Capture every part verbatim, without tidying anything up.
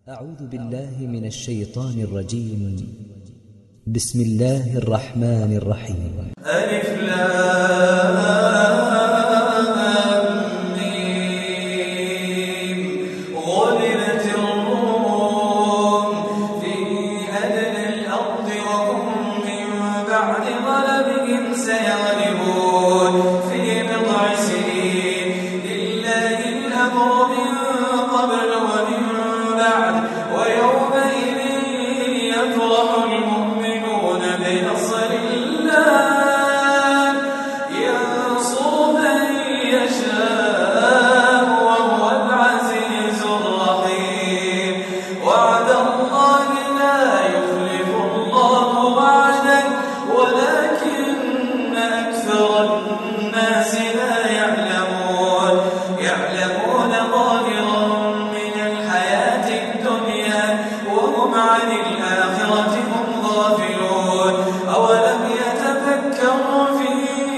أعوذ بالله من الشيطان الرجيم. بسم الله الرحمن الرحيم. ألف لام ميم. غلبت الروم في أدنى الأرض وهم من بعد غلبهم سيغلبون في بضع سنين. لله الأمر من قبل ومن بعد ويومئذ يفرح المؤمنون بنصر الله ينصر من يشاء وهو العزيز الرحيم. وعد الله لا يخلف الله وعده ولكن أكثر الناس لا يعلمون يعلمون ظاهرا من الحياة الدنيا وهم عن الآخرة هم غافلون. أولم يتفكروا في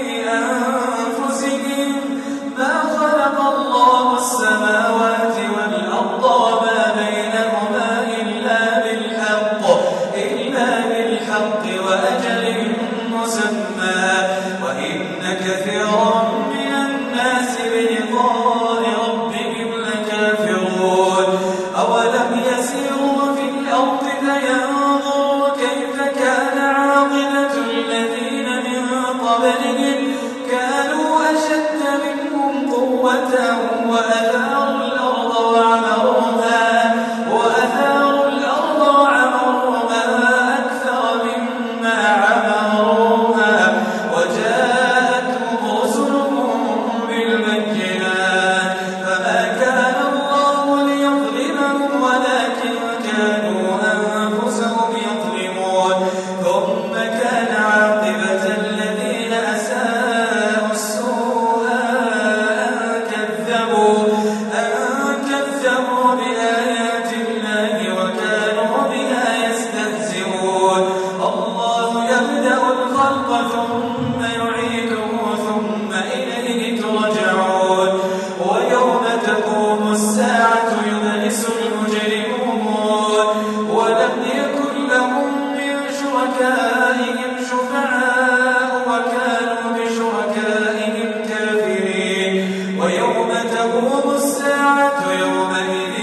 أنفسهم ما خلق الله السماوات والأرض وما بينهما إلا بالحق إلا بالحق وأجل مسمى وإن كثيرا من الناس بلقاء ربهم لكافرون. أولم يسيروا في الأرض فينظروا كيف كان عاقبة الذين من قبلهم كانوا أشد منهم قوة وأثاروا الأرض وعمروها وأثاروا الأرض وعمروها أكثر مما عمروها وجاءتهم رسلهم بالبينات فما كان الله ليظلمهم ولكن كانوا أنفسهم يظلمون. ثم كان عاقبة الذين أساءوا السوء أن كذبوا أن كذبوا بآيات الله وكانوا بها يستهزئون. الله يبدأ الخلق ثم يعيده ثم إليه ترجعون. ويوم تقوم الساعة يبلس المجرمون ولم يكن لهم من شركائهم شفعاء وكانوا بشركائهم كافرين. ويوم تقوم الساعة يومئذ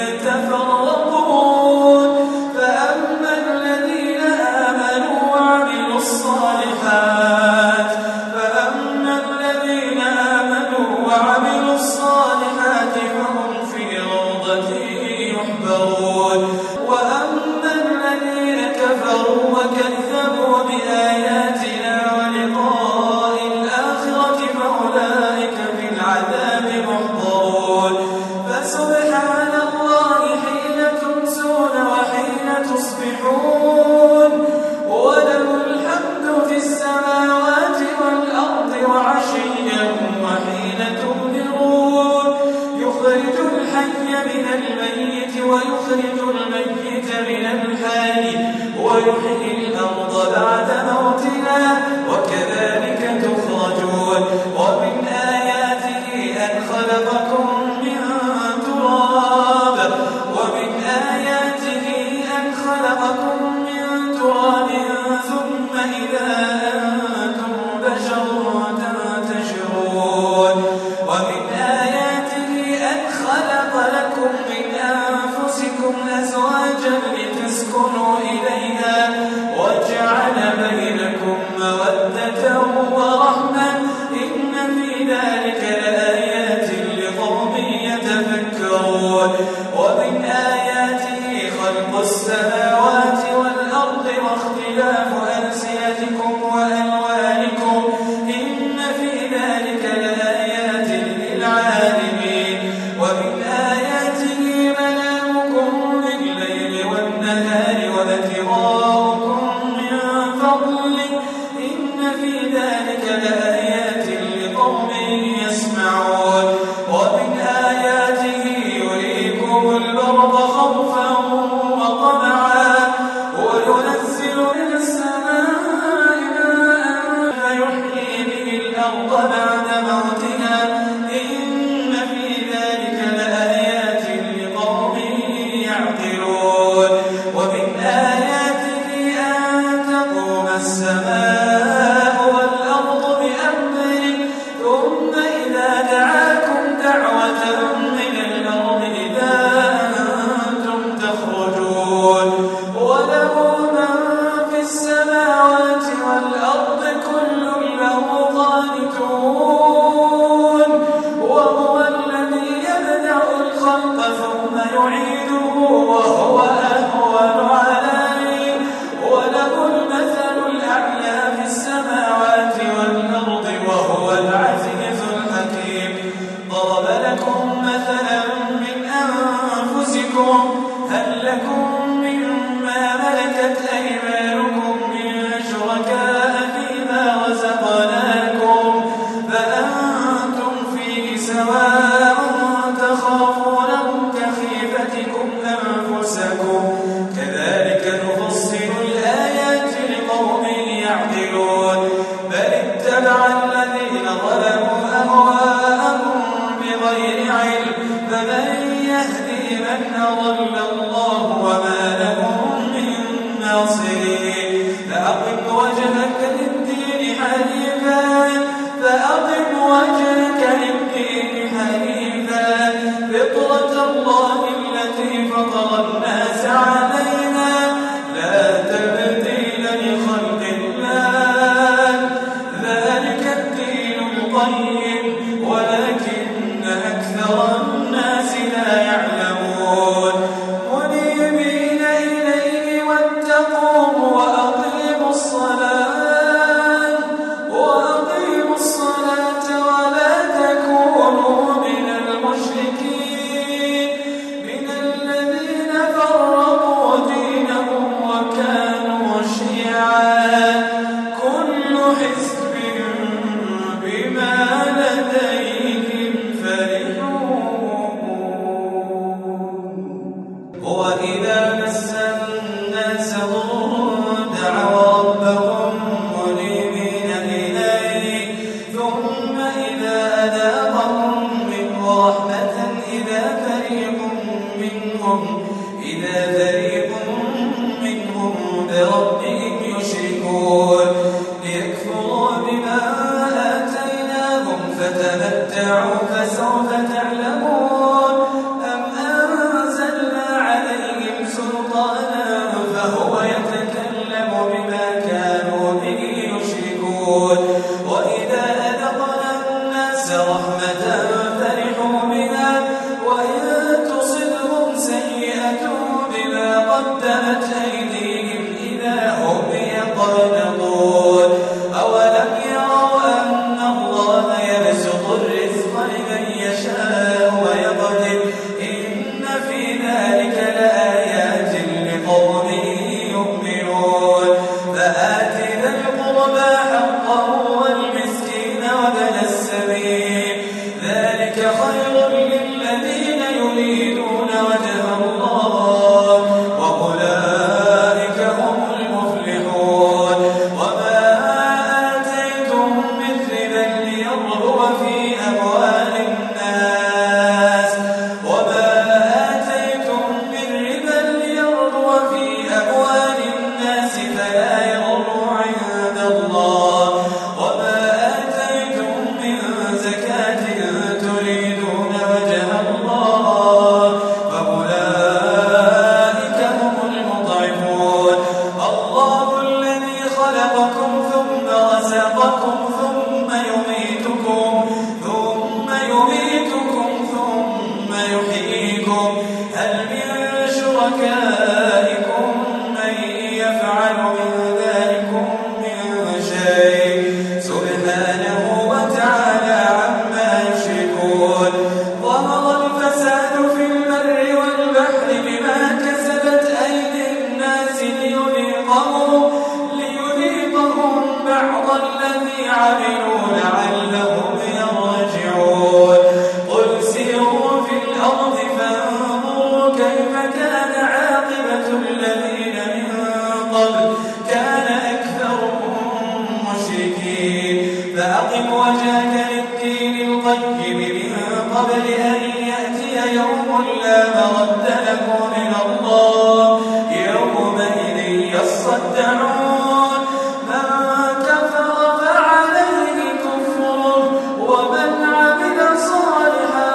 يتفرقون فأما الذين آمنوا وعملوا الصالحات فأما الذين آمنوا وعملوا الصالحات فهم في روضة يحبرون. وأما الذين كفروا وكذبوا بآياتنا ولقاء الآخرة فأولئك في العذاب محضرون. فسبحان الله حين تمسون وحين تصبحون وله الحمد في السماوات والأرض وعشيا وحين تظهرون. يخرج الحي من الميت ويخرج الميت من الحي ويحيي الأرض بعد موتها وكذلك تخرجون. ومن آياته أن خلقكم من تراب ومن آياته أن خلقكم من تراب ثم إذا أنتم بشر تنتشرون. ومن آياته أن خلق لكم من أنفسكم أزواجا لتسكنوا إليها وجعل بينكم مودة ورحمة إن في ذلك لآيات لقوم يتفكرون. ومن آياته خلق السماوات والأرض واختلاف ألسنتكم وألوانكم إن في ذلك لآيات للعالمين. ومن آياته منامكم بالليل والنهار وابتغاؤكم من فضله إن في ذلك لآيات لقوم يسمعون. ومن آياته يريكم البرق خوفا وطمعا أضل الله وما لهم من ناصرين فأقم وجهك للدين حنيفا فأقم وجهك للدين حنيفا فطرة الله التي فطر الناس عليها لا تبديل لخلق الله ذلك الدين القيم ولكن أكثر الناس لا يعلمون منيبين إليه واتقوه وأقيموا الصلاة وأقيموا الصلاة ولا تكونوا من المشركين من الذين فرقوا دينهم وكانوا شيعا كل حزب بما لديهم فرحون وإذا مس الناس ضر دعوا ربهم منيبين إليه ثم إذا أذاقهم منه رحمة إذا فريق منهم إذا فريق منهم بربهم يشركون ليكفروا بما آتيناهم فتمتعوا فسوف تعلمون أم أنزلنا عليهم سلطانا فهو يتكلم بما كانوا به يشركون وإذا أذقنا الناس رحمة فرحوا بها وإن تصبهم سيئة بما قدمت أيديهم إذا هم يقنطون أولم يروا أن الله يبسط الرزق لمن يشاء ويقدر إن في ذلك لآيات لقوم يؤمنون فآت ذا القربى حقه والمسكين وابن السبيل ذلك خير للذين يريدون وجه الله وأولئك هم المفلحون وما آتيتم من ربا ليربو في أموال الناس وما آتيتم من ربا ليربو في أموال الناس فلا يربو عند الله وما آتيتم من زكاة تريدون وجه الله فأولئك هم المضعفون الله الذي خلقكم ثم رزقكم ثم يميتكم ثم يميتكم ثم يحييكم هل من شركائكم من يفعل من ذلكم من شيء سبحانه وتعالى عما يشركون ظهر الفساد في البر والبحر بما كسبت أيدي الناس ليذيقهم ليذيقهم بعض الذي عملوا لعلهم يرجعون قل سيروا في الأرض فانظروا كيف كان عاقبة الذين من قبل كان أكثرهم مشركين فأقم وجهك للدين القيم من قبل أن يأتي يوم لا مرد له من الله يومئذ يصدعون من كفر فعليه كفره ومن عمل صالحا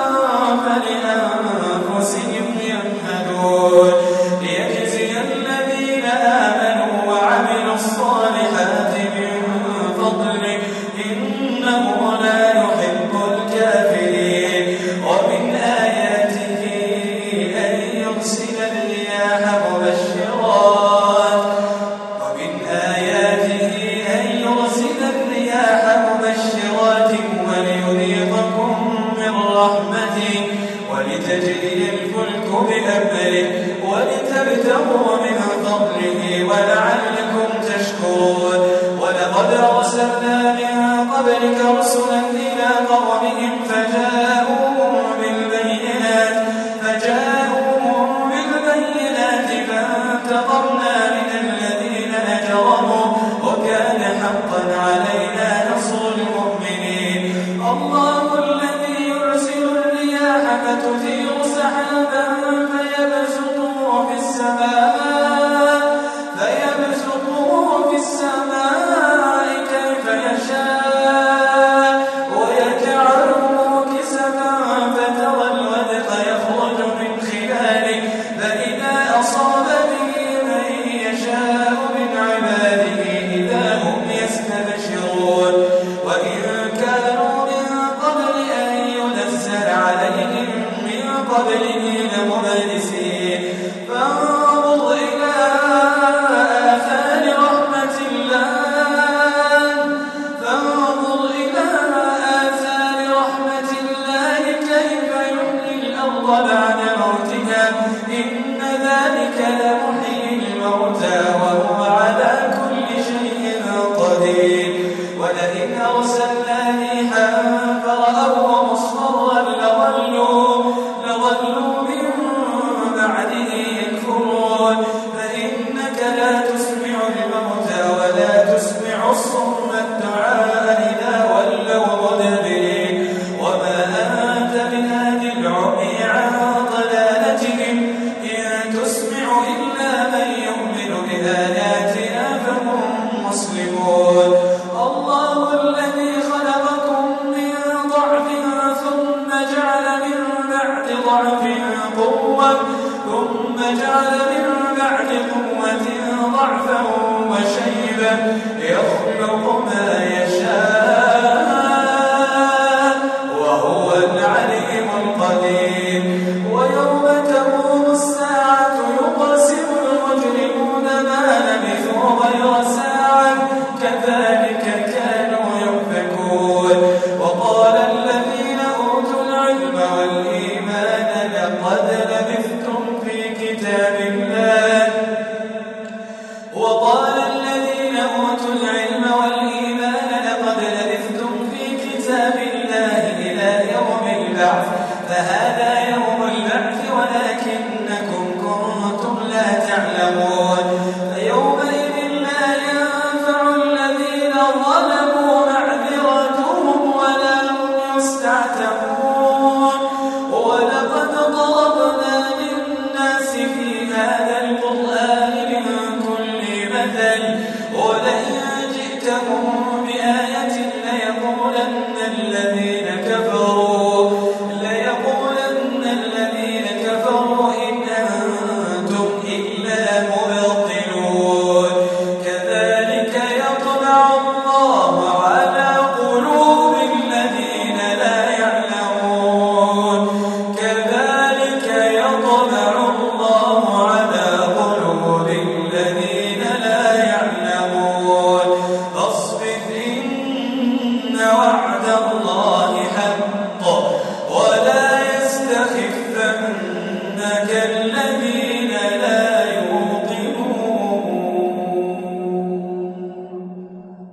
فلأنفسهم يمهدون ليجزي الذين آمنوا وعملوا الصالحات من فضله إنه لا يحب الكافرين ومن آياته أن يرسل الرياح مبشرات ومن آياته أن يرسل الرياح مبشرات وليذيقكم من رحمته ولتجري الفلك بأمره ولتبتغوا من فضله ولعلكم تشكرون ولقد أرسلنا من قبلك رسلا إلى قومهم فجاءوهم بالبينات فجاءوهم بالبينات فانتقمنا من الذين أجرموا وكان حقا علينا نصر المؤمنين الله الذي يرسل الرياح فتثير سحابا فيبسط إنك لمحيي الموتى وهو على كل شيء قدير ولئن أرسلنا ريحا فرأوه مصفرا لظلوا لظلوا من بعده يكفرون فإنك لا تسمع الموتى ولا تسمع الصم الدعاء إذا ولوا مدبرين وما أنت بهادي العمي عن ضلالتهم إن تسمع إلا من يؤمن بآياتنا فهم مسلمون الله الذي خلقكم من ضعف ثم جعل من بعد ضعف قوة ثم جعل من بعد قوة ضعفا وشيبا يخلق ما يشاء وهو العليم القدير ويوم تقوم الساعة يقسم المجرمون ما لبثوا غير ساعة كذلك كانوا يؤفكون وقال الذين أوتوا العلم والإيمان لقد لبثتم في كتاب